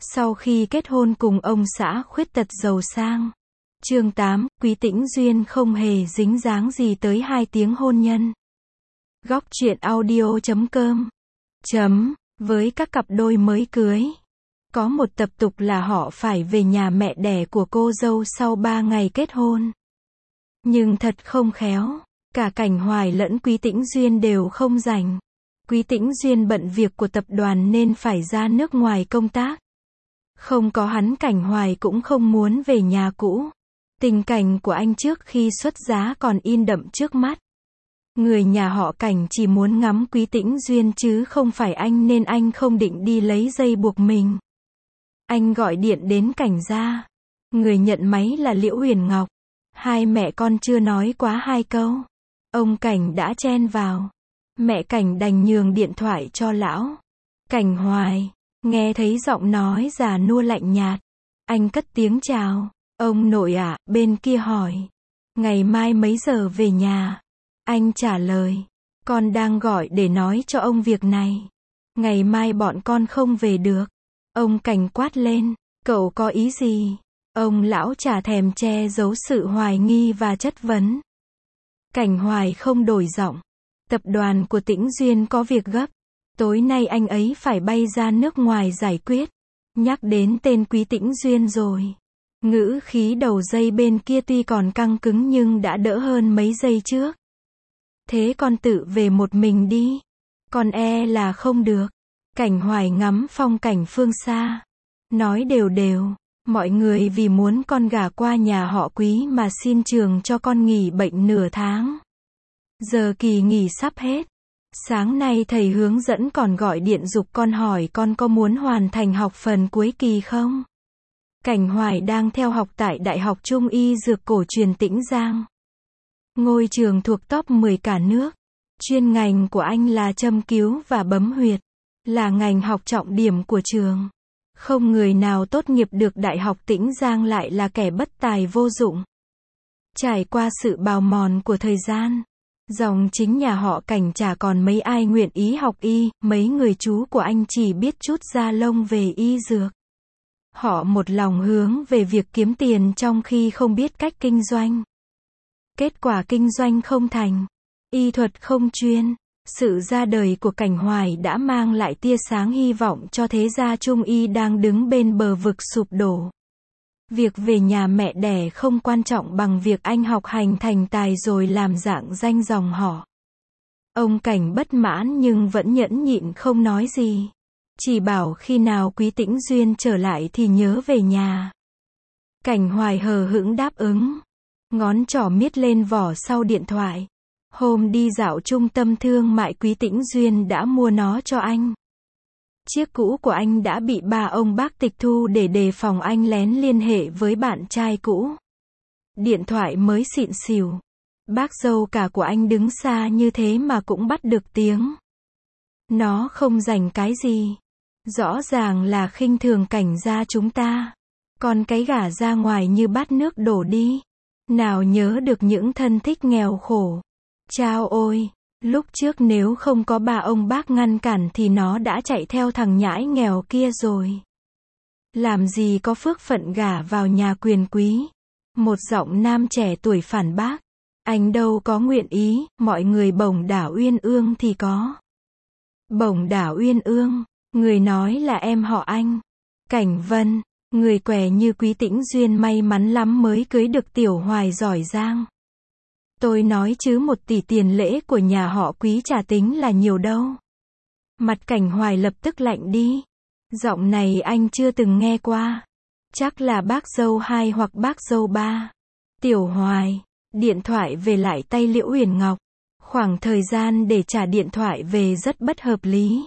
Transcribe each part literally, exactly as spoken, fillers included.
Sau khi kết hôn cùng ông xã khuyết tật giàu sang. Chương tám, Quý Tĩnh Duyên không hề dính dáng gì tới hai tiếng hôn nhân. Góc truyện audio chấm com chấm Với các cặp đôi mới cưới, có một tập tục là họ phải về nhà mẹ đẻ của cô dâu sau ba ngày kết hôn. Nhưng thật không khéo, cả Cảnh Hoài lẫn Quý Tĩnh Duyên đều không rảnh. Quý Tĩnh Duyên bận việc của tập đoàn nên phải ra nước ngoài công tác. Không có hắn, Cảnh Hoài cũng không muốn về nhà cũ. Tình cảnh của anh trước khi xuất giá còn in đậm trước mắt. Người nhà họ Cảnh chỉ muốn ngắm Quý Tĩnh Duyên chứ không phải anh, nên anh không định đi lấy dây buộc mình. Anh gọi điện đến Cảnh gia. Người nhận máy là Liễu Huyền Ngọc. Hai mẹ con chưa nói quá hai câu, ông Cảnh đã chen vào. Mẹ Cảnh đành nhường điện thoại cho lão Cảnh Hoài. Nghe thấy giọng nói già nua lạnh nhạt, anh cất tiếng chào. Ông nội ạ, à, bên kia hỏi, ngày mai mấy giờ về nhà? Anh trả lời, con đang gọi để nói cho ông việc này. Ngày mai bọn con không về được. Ông Cảnh quát lên, cậu có ý gì? Ông lão chả thèm che giấu sự hoài nghi và chất vấn. Cảnh Hoài không đổi giọng, tập đoàn của Tĩnh Duyên có việc gấp. Tối nay anh ấy phải bay ra nước ngoài giải quyết. Nhắc đến tên Quý Tĩnh Duyên rồi. Ngữ khí đầu dây bên kia tuy còn căng cứng nhưng đã đỡ hơn mấy giây trước. Thế con tự về một mình đi. Con e là không được. Cảnh Hoài ngắm phong cảnh phương xa, nói đều đều, mọi người vì muốn con gả qua nhà họ Quý mà xin trường cho con nghỉ bệnh nửa tháng. Giờ kỳ nghỉ sắp hết. Sáng nay thầy hướng dẫn còn gọi điện giục con hỏi con có muốn hoàn thành học phần cuối kỳ không? Cảnh Hoài đang theo học tại Đại học Trung y Dược Cổ truyền Tĩnh Giang. Ngôi trường thuộc top mười cả nước. Chuyên ngành của anh là châm cứu và bấm huyệt, là ngành học trọng điểm của trường. Không người nào tốt nghiệp được Đại học Tĩnh Giang lại là kẻ bất tài vô dụng. Trải qua sự bào mòn của thời gian, dòng chính nhà họ Cảnh chả còn mấy ai nguyện ý học y, mấy người chú của anh chỉ biết chút da lông về y dược. Họ một lòng hướng về việc kiếm tiền trong khi không biết cách kinh doanh. Kết quả kinh doanh không thành, y thuật không chuyên. Sự ra đời của Cảnh Hoài đã mang lại tia sáng hy vọng cho thế gia Trung y đang đứng bên bờ vực sụp đổ. Việc về nhà mẹ đẻ không quan trọng bằng việc anh học hành thành tài rồi làm dạng danh dòng họ. Ông Cảnh bất mãn nhưng vẫn nhẫn nhịn không nói gì. Chỉ bảo khi nào Quý Tĩnh Duyên trở lại thì nhớ về nhà. Cảnh Hoài hờ hững đáp ứng. Ngón trỏ miết lên vỏ sau điện thoại. Hôm đi dạo trung tâm thương mại Quý Tĩnh Duyên đã mua nó cho anh. Chiếc cũ của anh đã bị ba ông bác tịch thu để đề phòng anh lén liên hệ với bạn trai cũ. Điện thoại mới xịn xỉu. Bác dâu cả của anh đứng xa như thế mà cũng bắt được tiếng. Nó không rành cái gì. Rõ ràng là khinh thường Cảnh gia chúng ta. Còn cái gả ra ngoài như bát nước đổ đi. Nào nhớ được những thân thích nghèo khổ. Chao ôi, lúc trước nếu không có ba ông bác ngăn cản thì nó đã chạy theo thằng nhãi nghèo kia rồi. Làm gì có phước phận gả vào nhà quyền quý. Một giọng nam trẻ tuổi phản bác. Anh đâu có nguyện ý, mọi người bổng đả Uyên Ương thì có. Bổng đả Uyên Ương, người nói là em họ anh. Cảnh Vân, người què như Quý Tĩnh Duyên may mắn lắm mới cưới được tiểu Hoài giỏi giang. Tôi nói chứ một tỷ tiền lễ của nhà họ Quý chả tính là nhiều đâu. Mặt Cảnh Hoài lập tức lạnh đi. Giọng này anh chưa từng nghe qua. Chắc là bác dâu hai hoặc bác dâu ba. Tiểu Hoài, điện thoại về lại tay Liễu Huyền Ngọc. Khoảng thời gian để trả điện thoại về rất bất hợp lý.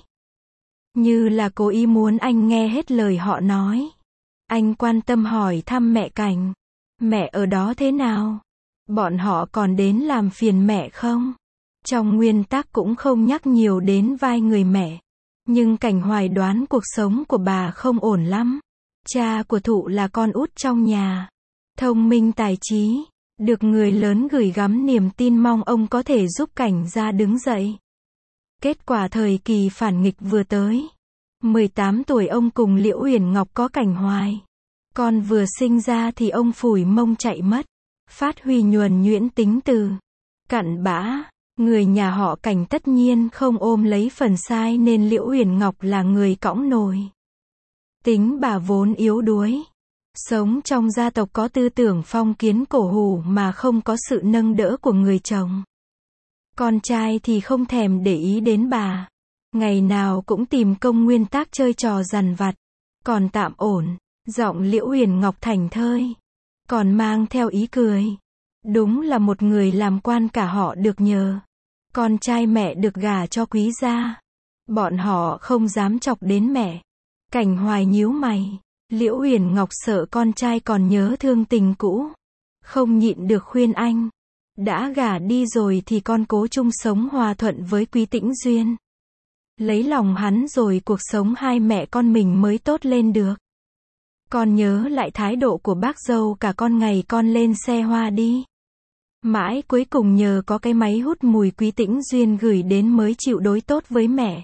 Như là cố ý muốn anh nghe hết lời họ nói. Anh quan tâm hỏi thăm mẹ Cảnh. Mẹ ở đó thế nào? Bọn họ còn đến làm phiền mẹ không? Trong nguyên tắc cũng không nhắc nhiều đến vai người mẹ. Nhưng Cảnh Hoài đoán cuộc sống của bà không ổn lắm. Cha của Thụ là con út trong nhà. Thông minh tài trí. Được người lớn gửi gắm niềm tin mong ông có thể giúp Cảnh gia đứng dậy. Kết quả thời kỳ phản nghịch vừa tới. mười tám tuổi ông cùng Liễu Uyển Ngọc có Cảnh Hoài. Con vừa sinh ra thì ông phủi mông chạy mất. Phát huy nhuần nhuyễn tính từ. Cặn bã. Người nhà họ Cảnh tất nhiên không ôm lấy phần sai nên Liễu Uyển Ngọc là người cõng nồi. Tính bà vốn yếu đuối. Sống trong gia tộc có tư tưởng phong kiến cổ hủ mà không có sự nâng đỡ của người chồng. Con trai thì không thèm để ý đến bà. Ngày nào cũng tìm công nguyên tác chơi trò dằn vặt. Còn tạm ổn. Giọng Liễu Uyển Ngọc thảnh thơi. Còn mang theo ý cười. Đúng là một người làm quan cả họ được nhờ. Con trai mẹ được gả cho quý gia. Bọn họ không dám chọc đến mẹ. Cảnh Hoài nhíu mày. Liễu Uyển Ngọc sợ con trai còn nhớ thương tình cũ. Không nhịn được khuyên anh. Đã gả đi rồi thì con cố chung sống hòa thuận với Quý Tĩnh Duyên. Lấy lòng hắn rồi cuộc sống hai mẹ con mình mới tốt lên được. Con nhớ lại thái độ của bác dâu cả con ngày con lên xe hoa đi. Mãi cuối cùng nhờ có cái máy hút mùi Quý Tĩnh Duyên gửi đến mới chịu đối tốt với mẹ.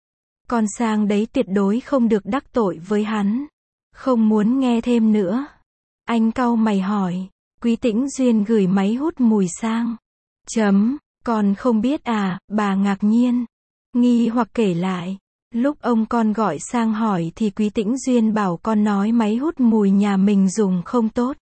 Con sang đấy tuyệt đối không được đắc tội với hắn. Không muốn nghe thêm nữa. Anh cau mày hỏi. Quý Tĩnh Duyên gửi máy hút mùi sang. Chấm. Con không biết à, bà ngạc nhiên. Nghi hoặc kể lại. Lúc ông con gọi sang hỏi thì Quý Tĩnh Duyên bảo con nói máy hút mùi nhà mình dùng không tốt.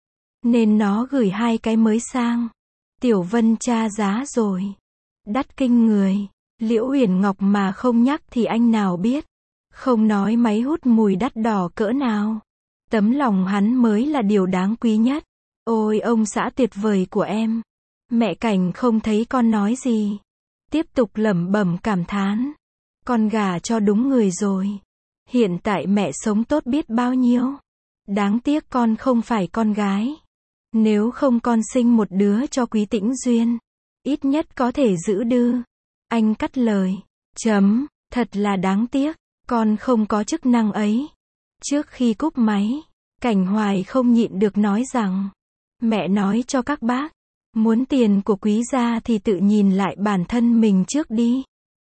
Nên nó gửi hai cái mới sang. Tiểu Vân tra giá rồi. Đắt kinh người. Liễu Uyển Ngọc mà không nhắc thì anh nào biết. Không nói máy hút mùi đắt đỏ cỡ nào. Tấm lòng hắn mới là điều đáng quý nhất. Ôi ông xã tuyệt vời của em. Mẹ Cảnh không thấy con nói gì. Tiếp tục lẩm bẩm cảm thán. Con gả cho đúng người rồi. Hiện tại mẹ sống tốt biết bao nhiêu. Đáng tiếc con không phải con gái. Nếu không con sinh một đứa cho Quý Tĩnh Duyên. Ít nhất có thể giữ đư. Anh cắt lời. Chấm. Thật là đáng tiếc. Con không có chức năng ấy. Trước khi cúp máy. Cảnh Hoài không nhịn được nói rằng. Mẹ nói cho các bác. Muốn tiền của quý gia thì tự nhìn lại bản thân mình trước đi.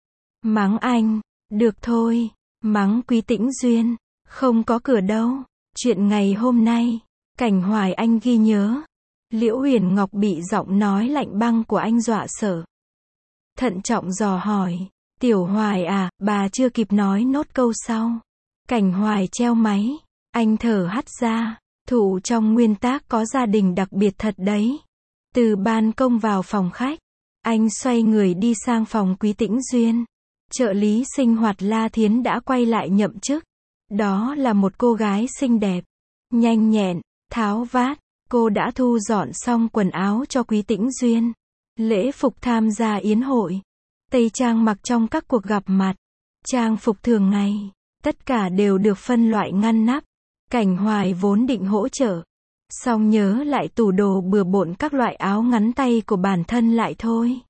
Mắng anh. Được thôi. Mắng Quý Tĩnh Duyên. Không có cửa đâu. Chuyện ngày hôm nay. Cảnh Hoài anh ghi nhớ. Liễu Uyển Ngọc bị giọng nói lạnh băng của anh dọa sợ. Thận trọng dò hỏi. Tiểu Hoài à, bà chưa kịp nói nốt câu sau. Cảnh Hoài treo máy. Anh thở hắt ra. Thủ trong nguyên tác có gia đình đặc biệt thật đấy. Từ ban công vào phòng khách. Anh xoay người đi sang phòng Quý Tĩnh Duyên. Trợ lý sinh hoạt La Thiến đã quay lại nhậm chức. Đó là một cô gái xinh đẹp. Nhanh nhẹn, tháo vát. Cô đã thu dọn xong quần áo cho Quý Tĩnh Duyên. Lễ phục tham gia yến hội. Tây trang mặc trong các cuộc gặp mặt. Trang phục thường ngày. Tất cả đều được phân loại ngăn nắp. Cảnh Hoài vốn định hỗ trợ. Song nhớ lại tủ đồ bừa bộn các loại áo ngắn tay của bản thân lại thôi.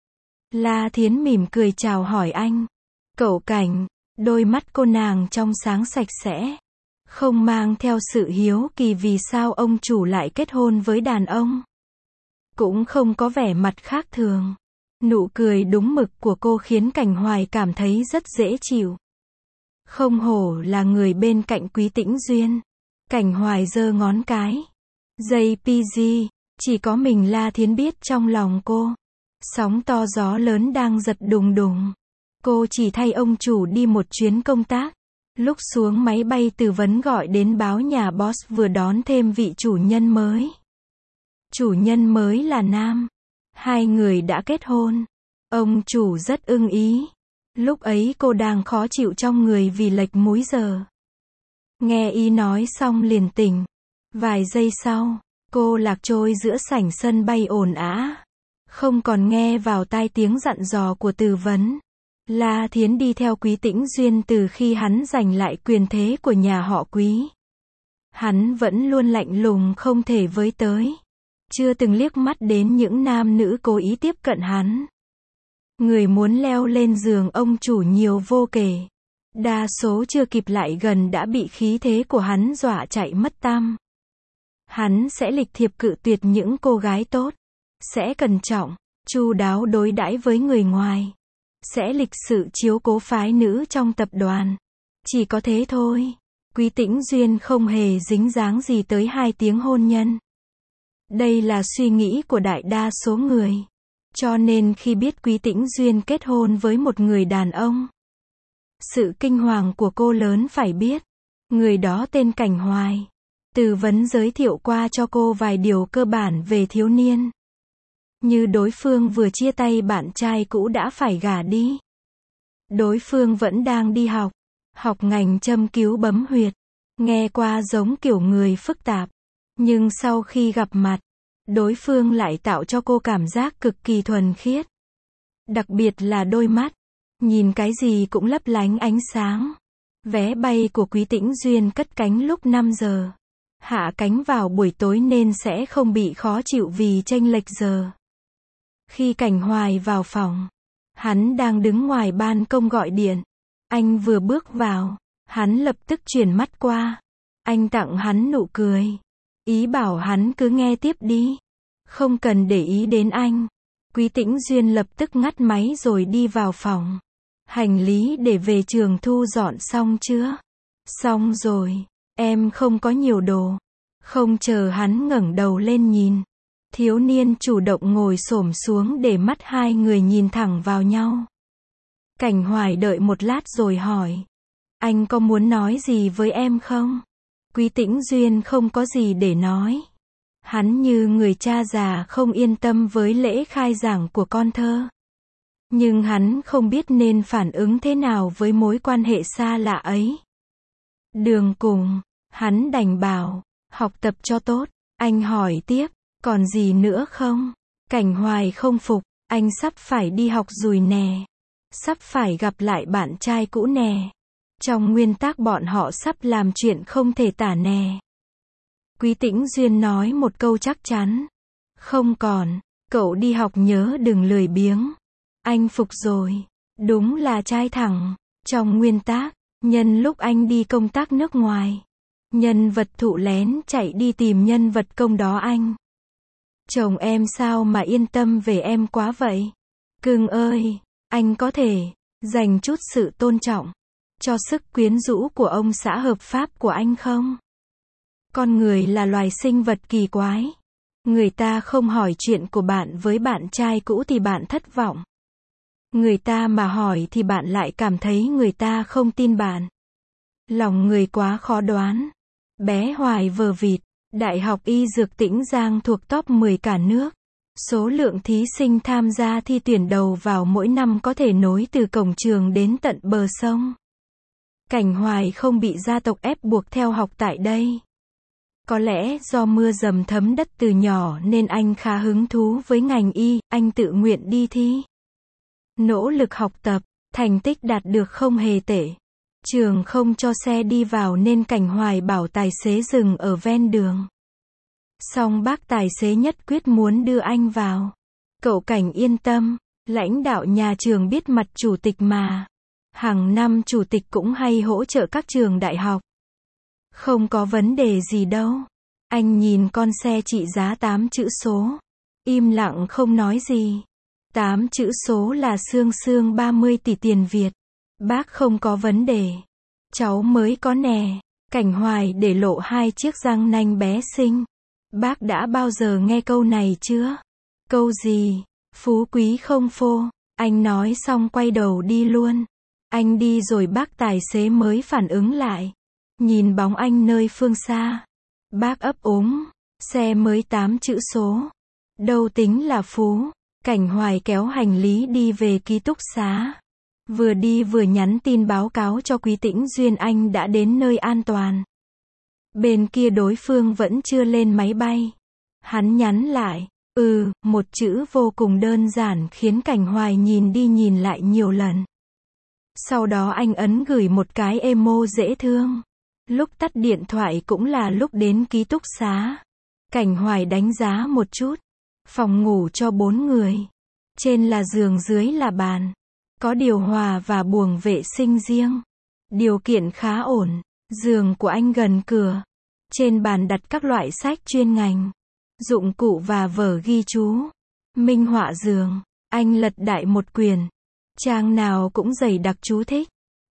La Thiến mỉm cười chào hỏi anh. Cậu Cảnh. Đôi mắt cô nàng trong sáng sạch sẽ. Không mang theo sự hiếu kỳ vì sao ông chủ lại kết hôn với đàn ông. Cũng không có vẻ mặt khác thường. Nụ cười đúng mực của cô khiến Cảnh Hoài cảm thấy rất dễ chịu. Không hổ là người bên cạnh Quý Tĩnh Duyên. Cảnh Hoài giơ ngón cái. gi pê giê, chỉ có mình La Thiến biết trong lòng cô. Sóng to gió lớn đang giật đùng đùng. Cô chỉ thay ông chủ đi một chuyến công tác. Lúc xuống máy bay tư vấn gọi đến báo nhà boss vừa đón thêm vị chủ nhân mới. Chủ nhân mới là nam. Hai người đã kết hôn. Ông chủ rất ưng ý. Lúc ấy cô đang khó chịu trong người vì lệch múi giờ. Nghe ý nói xong liền tỉnh. Vài giây sau, cô lạc trôi giữa sảnh sân bay ồn ào. Không còn nghe vào tai tiếng dặn dò của tư vấn. La Thiến đi theo Quý Tĩnh Duyên từ khi hắn giành lại quyền thế của nhà họ Quý. Hắn vẫn luôn lạnh lùng không thể với tới. Chưa từng liếc mắt đến những nam nữ cố ý tiếp cận hắn. Người muốn leo lên giường ông chủ nhiều vô kể. Đa số chưa kịp lại gần đã bị khí thế của hắn dọa chạy mất tăm. Hắn sẽ lịch thiệp cự tuyệt những cô gái tốt. Sẽ cẩn trọng, chu đáo đối đãi với người ngoài. Sẽ lịch sự chiếu cố phái nữ trong tập đoàn. Chỉ có thế thôi. Quý Tĩnh Duyên không hề dính dáng gì tới hai tiếng hôn nhân. Đây là suy nghĩ của đại đa số người. Cho nên khi biết Quý Tĩnh Duyên kết hôn với một người đàn ông, sự kinh hoàng của cô lớn phải biết. Người đó tên Cảnh Hoài. Tư vấn giới thiệu qua cho cô vài điều cơ bản về thiếu niên. Như đối phương vừa chia tay bạn trai cũ đã phải gả đi. Đối phương vẫn đang đi học. Học ngành châm cứu bấm huyệt. Nghe qua giống kiểu người phức tạp. Nhưng sau khi gặp mặt, đối phương lại tạo cho cô cảm giác cực kỳ thuần khiết. Đặc biệt là đôi mắt. Nhìn cái gì cũng lấp lánh ánh sáng. Vé bay của Quý Tĩnh Duyên cất cánh lúc năm giờ. Hạ cánh vào buổi tối nên sẽ không bị khó chịu vì chênh lệch giờ. Khi Cảnh Hoài vào phòng, hắn đang đứng ngoài ban công gọi điện. Anh vừa bước vào, hắn lập tức chuyển mắt qua. Anh tặng hắn nụ cười. Ý bảo hắn cứ nghe tiếp đi. Không cần để ý đến anh. Quý Tĩnh Duyên lập tức ngắt máy rồi đi vào phòng. Hành lý để về trường thu dọn xong chưa? Xong rồi. Em không có nhiều đồ. Không chờ hắn ngẩng đầu lên nhìn. Thiếu niên chủ động ngồi xổm xuống để mắt hai người nhìn thẳng vào nhau. Cảnh Hoài đợi một lát rồi hỏi. Anh có muốn nói gì với em không? Quý Tĩnh Duyên không có gì để nói. Hắn như người cha già không yên tâm với lễ khai giảng của con thơ. Nhưng hắn không biết nên phản ứng thế nào với mối quan hệ xa lạ ấy. Đường cùng, hắn đành bảo, học tập cho tốt. Anh hỏi tiếp, còn gì nữa không? Cảnh Hoài không phục, anh sắp phải đi học rồi nè. Sắp phải gặp lại bạn trai cũ nè. Trong nguyên tắc bọn họ sắp làm chuyện không thể tả nè. Quý Tĩnh Duyên nói một câu chắc chắn. Không còn, cậu đi học nhớ đừng lười biếng. Anh phục rồi. Đúng là trai thẳng. Trong nguyên tắc, nhân lúc anh đi công tác nước ngoài, nhân vật thụ lén chạy đi tìm nhân vật công đó anh. Chồng em sao mà yên tâm về em quá vậy? Cưng ơi, anh có thể dành chút sự tôn trọng cho sức quyến rũ của ông xã hợp pháp của anh không? Con người là loài sinh vật kỳ quái. Người ta không hỏi chuyện của bạn với bạn trai cũ thì bạn thất vọng. Người ta mà hỏi thì bạn lại cảm thấy người ta không tin bạn. Lòng người quá khó đoán. Bé Hoài vờ vịt. Đại học Y Dược Tĩnh Giang thuộc top mười cả nước. Số lượng thí sinh tham gia thi tuyển đầu vào mỗi năm có thể nối từ cổng trường đến tận bờ sông. Cảnh Hoài không bị gia tộc ép buộc theo học tại đây. Có lẽ do mưa dầm thấm đất từ nhỏ nên anh khá hứng thú với ngành y, anh tự nguyện đi thi. Nỗ lực học tập, thành tích đạt được không hề tệ. Trường không cho xe đi vào nên Cảnh Hoài bảo tài xế dừng ở ven đường. Song bác tài xế nhất quyết muốn đưa anh vào. Cậu Cảnh yên tâm, lãnh đạo nhà trường biết mặt chủ tịch mà. Hàng năm chủ tịch cũng hay hỗ trợ các trường đại học. Không có vấn đề gì đâu. Anh nhìn con xe trị giá tám chữ số. Im lặng không nói gì. tám chữ số là xương xương ba mươi tỷ tiền Việt. Bác không có vấn đề. Cháu mới có nè. Cảnh Hoài để lộ hai chiếc răng nanh bé xinh. Bác đã bao giờ nghe câu này chưa? Câu gì? Phú quý không phô. Anh nói xong quay đầu đi luôn. Anh đi rồi bác tài xế mới phản ứng lại. Nhìn bóng anh nơi phương xa. Bác ấp úng. Xe mới tám chữ số. Đâu tính là phú. Cảnh Hoài kéo hành lý đi về ký túc xá. Vừa đi vừa nhắn tin báo cáo cho Quý Tĩnh Duyên anh đã đến nơi an toàn. Bên kia đối phương vẫn chưa lên máy bay. Hắn nhắn lại, ừ, một chữ vô cùng đơn giản khiến Cảnh Hoài nhìn đi nhìn lại nhiều lần. Sau đó anh ấn gửi một cái emo dễ thương. Lúc tắt điện thoại cũng là lúc đến ký túc xá. Cảnh Hoài đánh giá một chút. Phòng ngủ cho bốn người. Trên là giường, dưới là bàn. Có điều hòa và buồng vệ sinh riêng. Điều kiện khá ổn. Giường của anh gần cửa. Trên bàn đặt các loại sách chuyên ngành. Dụng cụ và vở ghi chú. Minh họa giường. Anh lật đại một quyển. Trang nào cũng dày đặc chú thích.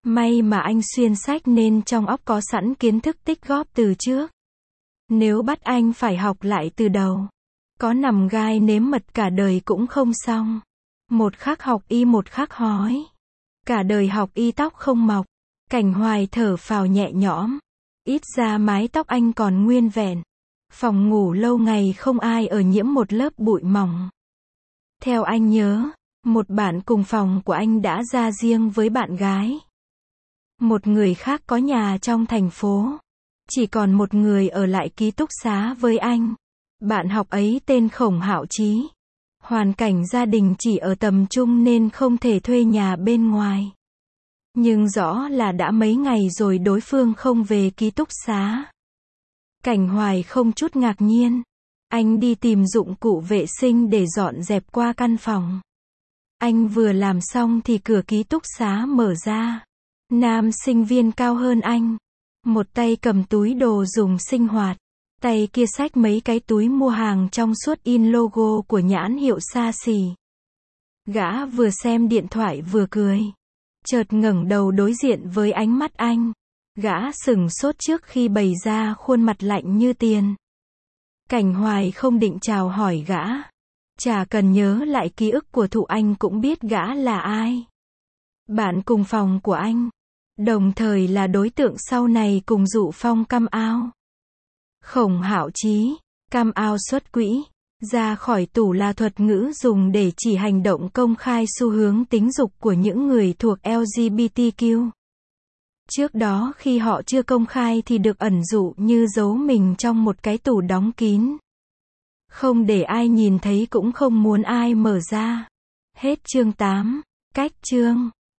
May mà anh xuyên sách nên trong óc có sẵn kiến thức tích góp từ trước. Nếu bắt anh phải học lại từ đầu, có nằm gai nếm mật cả đời cũng không xong. Một khắc học y một khắc hói. Cả đời học y tóc không mọc. Cảnh Hoài thở phào nhẹ nhõm. Ít ra mái tóc anh còn nguyên vẹn. Phòng ngủ lâu ngày không ai ở nhiễm một lớp bụi mỏng. Theo anh nhớ, một bạn cùng phòng của anh đã ra riêng với bạn gái. Một người khác có nhà trong thành phố. Chỉ còn một người ở lại ký túc xá với anh. Bạn học ấy tên Khổng Hạo Chí. Hoàn cảnh gia đình chỉ ở tầm trung nên không thể thuê nhà bên ngoài. Nhưng rõ là đã mấy ngày rồi đối phương không về ký túc xá. Cảnh Hoài không chút ngạc nhiên. Anh đi tìm dụng cụ vệ sinh để dọn dẹp qua căn phòng. Anh vừa làm xong thì cửa ký túc xá mở ra. Nam sinh viên cao hơn anh. Một tay cầm túi đồ dùng sinh hoạt. Tay kia xách mấy cái túi mua hàng trong suốt in logo của nhãn hiệu xa xỉ. Gã vừa xem điện thoại vừa cười. Chợt ngẩng đầu đối diện với ánh mắt anh. Gã sửng sốt trước khi bày ra khuôn mặt lạnh như tiền. Cảnh Hoài không định chào hỏi gã. Chả cần nhớ lại ký ức của Thụ Anh cũng biết gã là ai. Bạn cùng phòng của anh. Đồng thời là đối tượng sau này cùng Dụ Phong cam ao. Khổng Hạo Chí, cam ao xuất quỹ. Ra khỏi tủ là thuật ngữ dùng để chỉ hành động công khai xu hướng tính dục của những người thuộc L G B T Q. Trước đó khi họ chưa công khai thì được ẩn dụ như giấu mình trong một cái tủ đóng kín. Không để ai nhìn thấy cũng không muốn ai mở ra. Hết chương tám. Cách chương